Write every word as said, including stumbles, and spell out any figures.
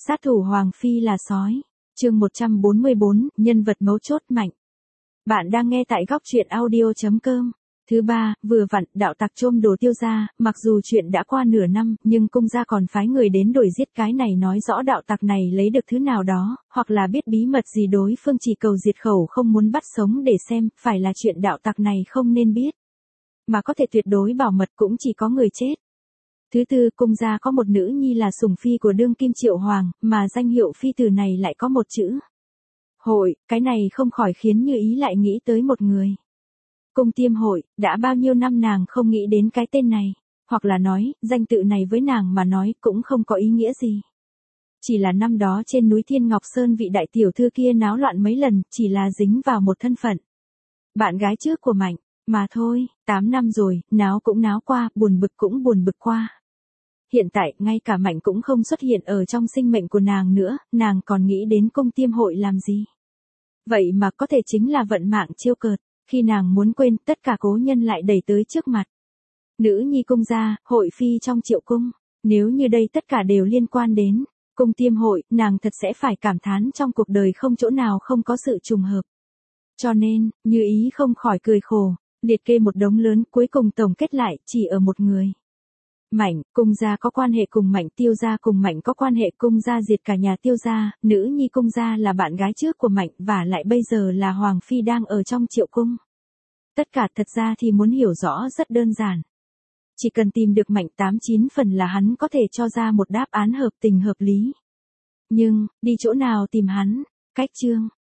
Sát thủ Hoàng Phi là sói. Chương một trăm bốn mươi bốn, nhân vật mấu chốt Mạnh. Bạn đang nghe tại góc truyện audio chấm com. Thứ ba, vừa vặn, đạo tặc trôm đồ Tiêu gia, mặc dù chuyện đã qua nửa năm, nhưng cung gia còn phái người đến đuổi giết, cái này nói rõ đạo tặc này lấy được thứ nào đó, hoặc là biết bí mật gì đối phương chỉ cầu diệt khẩu không muốn bắt sống để xem, phải là chuyện đạo tặc này không nên biết. Mà có thể tuyệt đối bảo mật cũng chỉ có người chết. Thứ tư, cung gia có một nữ nhi là sủng phi của đương kim Triệu Hoàng, mà danh hiệu phi tử này lại có một chữ Hội, cái này không khỏi khiến Như Ý lại nghĩ tới một người. Cung Tiêm Hội, đã bao nhiêu năm nàng không nghĩ đến cái tên này, hoặc là nói, danh tự này với nàng mà nói cũng không có ý nghĩa gì. Chỉ là năm đó trên núi Thiên Ngọc Sơn vị đại tiểu thư kia náo loạn mấy lần, chỉ là dính vào một thân phận bạn gái trước của Mạnh, mà thôi, tám năm rồi, náo cũng náo qua, buồn bực cũng buồn bực qua. Hiện tại, ngay cả Mạnh cũng không xuất hiện ở trong sinh mệnh của nàng nữa, nàng còn nghĩ đến Cung Tiêm Hội làm gì? Vậy mà có thể chính là vận mạng trêu cợt, khi nàng muốn quên, tất cả cố nhân lại đẩy tới trước mặt. Nữ nhi cung gia, hội phi trong Triệu cung, nếu như đây tất cả đều liên quan đến Cung Tiêm Hội, nàng thật sẽ phải cảm thán trong cuộc đời không chỗ nào không có sự trùng hợp. Cho nên, Như Ý không khỏi cười khổ, liệt kê một đống lớn, cuối cùng tổng kết lại chỉ ở một người. Mạnh, cung gia có quan hệ cùng Mạnh, Tiêu gia cùng Mạnh có quan hệ, cung gia diệt cả nhà Tiêu gia, nữ nhi cung gia là bạn gái trước của Mạnh, và lại bây giờ là Hoàng Phi đang ở trong Triệu cung. Tất cả thật ra thì muốn hiểu rõ rất đơn giản. Chỉ cần tìm được Mạnh tám chín phần là hắn có thể cho ra một đáp án hợp tình hợp lý. Nhưng, đi chỗ nào tìm hắn? Cách chương.